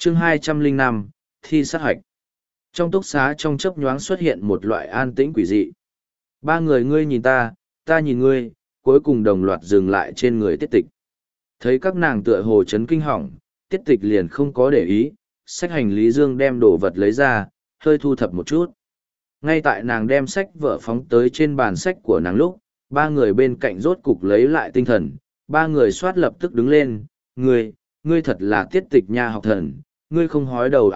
Chương 205, thi sát hoạch. Trong túc xá trong chớp nhoáng xuất hiện một loại an tĩnh quỷ dị. Ba người ngươi nhìn ta nhìn ngươi, cuối cùng đồng loạt dừng lại trên người Tiết Tịch. Thấy các nàng tựa hồ chấn kinh hỏng, Tiết Tịch liền không có để ý, xách hành lý dương đem đồ vật lấy ra, hơi thu thập một chút. Ngay tại nàng đem sách vở phóng tới trên bàn sách của nàng lúc, ba người bên cạnh rốt cục lấy lại tinh thần, ba người soát lập tức đứng lên, ngươi thật là Tiết Tịch nha học thần, ngươi không hói đầu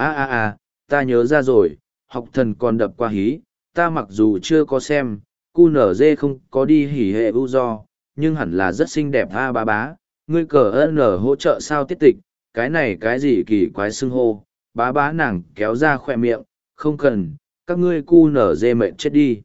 ta nhớ ra rồi, học thần còn đập qua hí, ta mặc dù chưa có xem, cu nở dê không có đi hỉ hệ u do, nhưng hẳn là rất xinh đẹp bá bá, ngươi cờ ơn ở hỗ trợ sao Tiết Tịch, cái này cái gì kỳ quái xưng hô, bá nàng kéo ra khoe miệng, không cần, các ngươi cu nở dê mệt chết đi.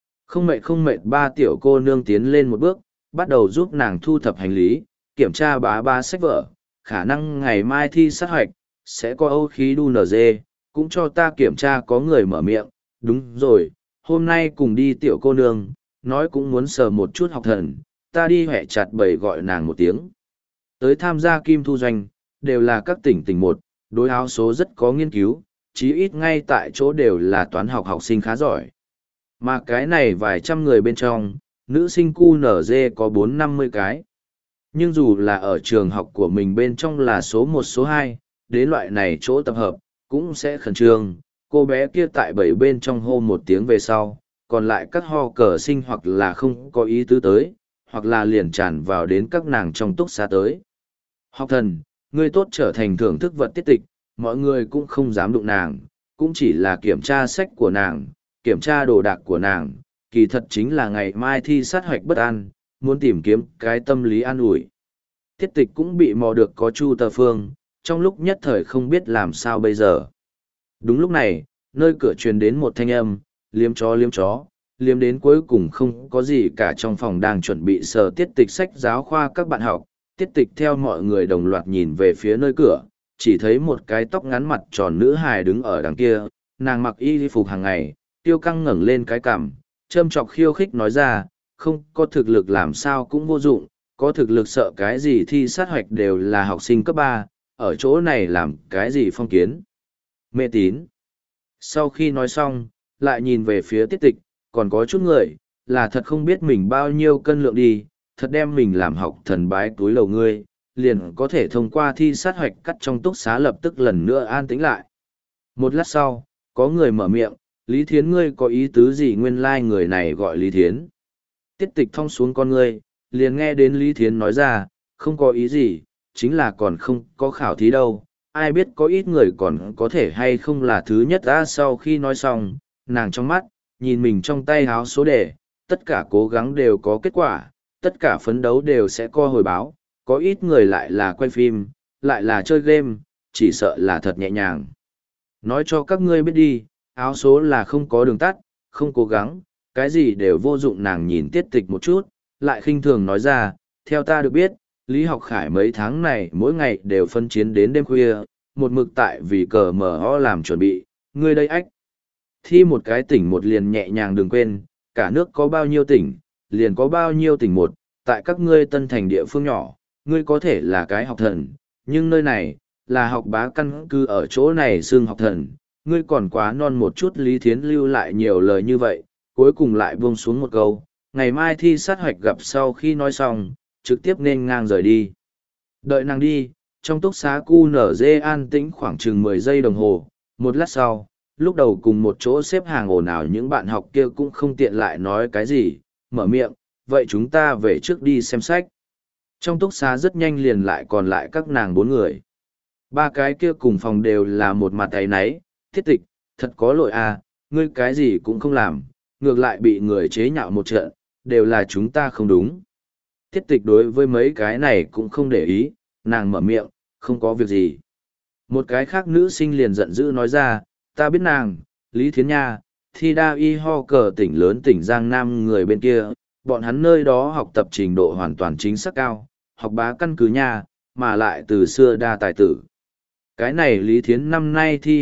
Không mệt ba tiểu cô nương tiến lên một bước, bắt đầu giúp nàng thu thập hành lý, kiểm tra bá sách vở, khả năng ngày mai thi sát hoạch, sẽ có âu khí đu nở dê, cũng cho ta kiểm tra có người mở miệng, đúng rồi, hôm nay cùng đi tiểu cô nương, nói cũng muốn sờ một chút học thần, ta đi hẹ chặt bầy gọi nàng một tiếng. Tới tham gia kim thu doanh, đều là các tỉnh một, đối áo số rất có nghiên cứu, chí ít ngay tại chỗ đều là toán học học sinh khá giỏi. Mà cái này vài trăm người bên trong, nữ sinh QNZ có 450 cái. Nhưng dù là ở trường học của mình bên trong là số 1 số 2, đến loại này chỗ tập hợp, cũng sẽ khẩn trương. Cô bé kia tại bảy bên trong hô một tiếng về sau, còn lại các ho cờ sinh hoặc là không có ý tứ tới, hoặc là liền tràn vào đến các nàng trong túc xá tới. Học thần, ngươi tốt trở thành thưởng thức vật tiết tịch, mọi người cũng không dám đụng nàng, cũng chỉ là kiểm tra sách của nàng, kiểm tra đồ đạc của nàng, kỳ thật chính là ngày mai thi sát hoạch bất an, muốn tìm kiếm cái tâm lý an ủi. Tiết tịch cũng bị mò được có Chu Tờ Phương, trong lúc nhất thời không biết làm sao bây giờ. Đúng lúc này, nơi cửa truyền đến một thanh âm, liếm chó, liếm đến cuối cùng không có gì cả trong phòng đang chuẩn bị sờ tiết tịch sách giáo khoa các bạn học. Tiết tịch theo mọi người đồng loạt nhìn về phía nơi cửa, chỉ thấy một cái tóc ngắn mặt tròn nữ hài đứng ở đằng kia, nàng mặc y phục hàng ngày, tiêu căng ngẩng lên cái cằm, châm chọc khiêu khích nói ra, không có thực lực làm sao cũng vô dụng, có thực lực sợ cái gì thi sát hoạch đều là học sinh cấp 3, ở chỗ này làm cái gì phong kiến. Mê tín. Sau khi nói xong, lại nhìn về phía tiết tịch, còn có chút người, là thật không biết mình bao nhiêu cân lượng đi, thật đem mình làm học thần bái túi lầu ngươi, liền có thể thông qua thi sát hoạch cắt trong túc xá lập tức lần nữa an tĩnh lại. Một lát sau, có người mở miệng, Lý Thiến ngươi có ý tứ gì nguyên lai người này gọi Lý Thiến. Tiết tịch thong xuống con ngươi, liền nghe đến Lý Thiến nói ra, không có ý gì, chính là còn không có khảo thí đâu, ai biết có ít người còn có thể hay không là thứ nhất ra. Sau khi nói xong, nàng trong mắt, nhìn mình trong tay háo số đề, tất cả cố gắng đều có kết quả, tất cả phấn đấu đều sẽ có hồi báo, có ít người lại là quay phim, lại là chơi game, chỉ sợ là thật nhẹ nhàng. Nói cho các ngươi biết đi, áo số là không có đường tắt, không cố gắng, cái gì đều vô dụng. Nàng nhìn tiết tịch một chút, lại khinh thường nói ra, theo ta được biết, Lý Học Khải mấy tháng này mỗi ngày đều phân chiến đến đêm khuya, một mực tại vì cờ mở ho làm chuẩn bị, ngươi đây ách. Thi một cái tỉnh một liền nhẹ nhàng đừng quên, cả nước có bao nhiêu tỉnh, liền có bao nhiêu tỉnh một, tại các ngươi tân thành địa phương nhỏ, ngươi có thể là cái học thần, nhưng nơi này, là học bá căn cứ ở chỗ này xưng học thần, ngươi còn quá non một chút. Lý Thiến lưu lại nhiều lời như vậy, cuối cùng lại buông xuống một câu, ngày mai thi sát hoạch gặp. Sau khi nói xong, trực tiếp nên ngang rời đi. Đợi nàng đi, trong túc xá QNZ an tĩnh khoảng chừng 10 giây đồng hồ, một lát sau, lúc đầu cùng một chỗ xếp hàng ồn ào những bạn học kia cũng không tiện lại nói cái gì, mở miệng, vậy chúng ta về trước đi xem sách. Trong túc xá rất nhanh liền lại còn lại các nàng 4 người. Ba cái kia cùng phòng đều là một mặt áy náy, thiết tịch, thật có lỗi à, ngươi cái gì cũng không làm, ngược lại bị người chế nhạo một trận, đều là chúng ta không đúng. Thiết tịch đối với mấy cái này cũng không để ý, nàng mở miệng, không có việc gì. Một cái khác nữ sinh liền giận dữ nói ra, ta biết nàng, Lý Thiến Nha, thi đa y ho cờ tỉnh lớn tỉnh Giang Nam người bên kia, bọn hắn nơi đó học tập trình độ hoàn toàn chính xác cao, học bá căn cứ nha, mà lại từ xưa đa tài tử. Cái này Lý Thiến năm nay thi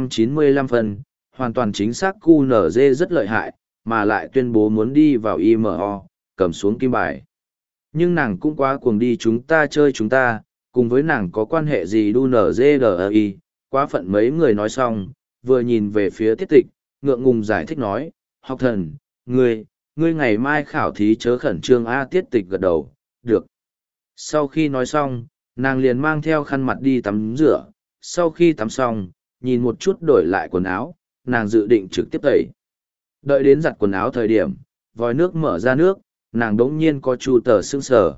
295 phần, hoàn toàn chính xác QNZ rất lợi hại, mà lại tuyên bố muốn đi vào IMO, cầm xuống kim bài. Nhưng nàng cũng quá cuồng đi chúng ta chơi chúng ta, cùng với nàng có quan hệ gì đu NZDI, quá phận mấy người nói xong, vừa nhìn về phía tiết tịch, ngượng ngùng giải thích nói, học thần, ngươi ngày mai khảo thí chớ khẩn trương a. Tiết tịch gật đầu, được. Sau khi nói xong, nàng liền mang theo khăn mặt đi tắm rửa, sau khi tắm xong, nhìn một chút đổi lại quần áo, nàng dự định trực tiếp tẩy. Đợi đến giặt quần áo thời điểm, vòi nước mở ra nước, nàng đống nhiên có chu tờ sưng sờ.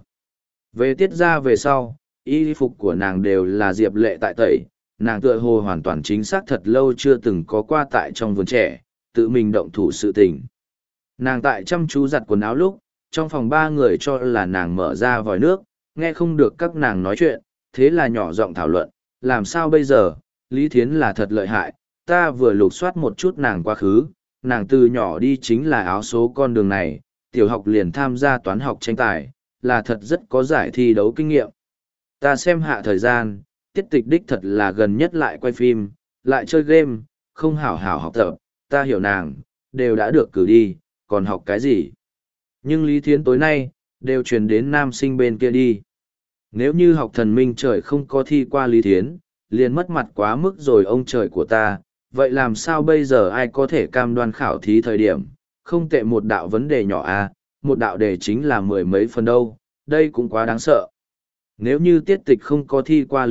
Về tiết ra về sau, y phục của nàng đều là Diệp Lệ tại tẩy, nàng tựa hồ hoàn toàn chính xác thật lâu chưa từng có qua tại trong vườn trẻ, tự mình động thủ sự tình. Nàng tại chăm chú giặt quần áo lúc, trong phòng ba người cho là nàng mở ra vòi nước, nghe không được các nàng nói chuyện, thế là nhỏ giọng thảo luận, làm sao bây giờ, Lý Thiến là thật lợi hại, ta vừa lục soát một chút nàng quá khứ, nàng từ nhỏ đi chính là áo số con đường này, tiểu học liền tham gia toán học tranh tài, là thật rất có giải thi đấu kinh nghiệm. Ta xem hạ thời gian, tiết tịch đích thật là gần nhất lại quay phim, lại chơi game, không hảo hảo học tập, ta hiểu nàng, đều đã được cử đi, còn học cái gì. Nhưng Lý Thiến tối nay, đều truyền đến nam sinh bên kia đi. Nếu như học thần minh trời không có thi qua Lý Thiến, liền mất mặt quá mức rồi ông trời của ta, vậy làm sao bây giờ ai có thể cam đoan khảo thí thời điểm, không tệ một đạo vấn đề nhỏ à, một đạo đề chính là mười mấy phần đâu, đây cũng quá đáng sợ. Nếu như tiết tịch không có thi qua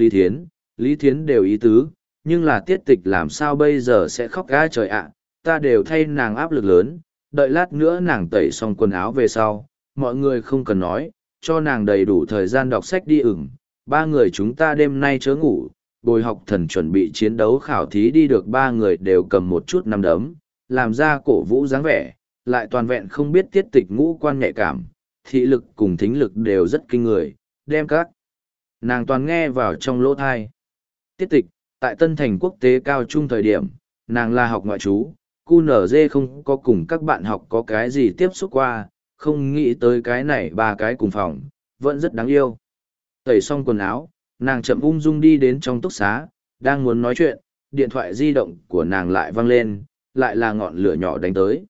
Lý Thiến đều ý tứ, nhưng là tiết tịch làm sao bây giờ sẽ khóc ga trời ạ, ta đều thay nàng áp lực lớn, đợi lát nữa nàng tẩy xong quần áo về sau, mọi người không cần nói, cho nàng đầy đủ thời gian đọc sách đi ửng, ba người chúng ta đêm nay chớ ngủ, bồi học thần chuẩn bị chiến đấu khảo thí đi được ba người đều cầm một chút nắm đấm, làm ra cổ vũ dáng vẻ, lại toàn vẹn không biết tiết tịch ngũ quan nhạy cảm, thị lực cùng thính lực đều rất kinh người, đem các nàng toàn nghe vào trong lỗ thai. Tiết tịch, tại Tân Thành Quốc tế cao trung thời điểm, nàng là học ngoại trú, QNZ không có cùng các bạn học có cái gì tiếp xúc qua, không nghĩ tới cái này ba cái cùng phòng, vẫn rất đáng yêu. Tẩy xong quần áo, nàng chậm ung dung đi đến trong túc xá, đang muốn nói chuyện, điện thoại di động của nàng lại văng lên, lại là ngọn lửa nhỏ đánh tới.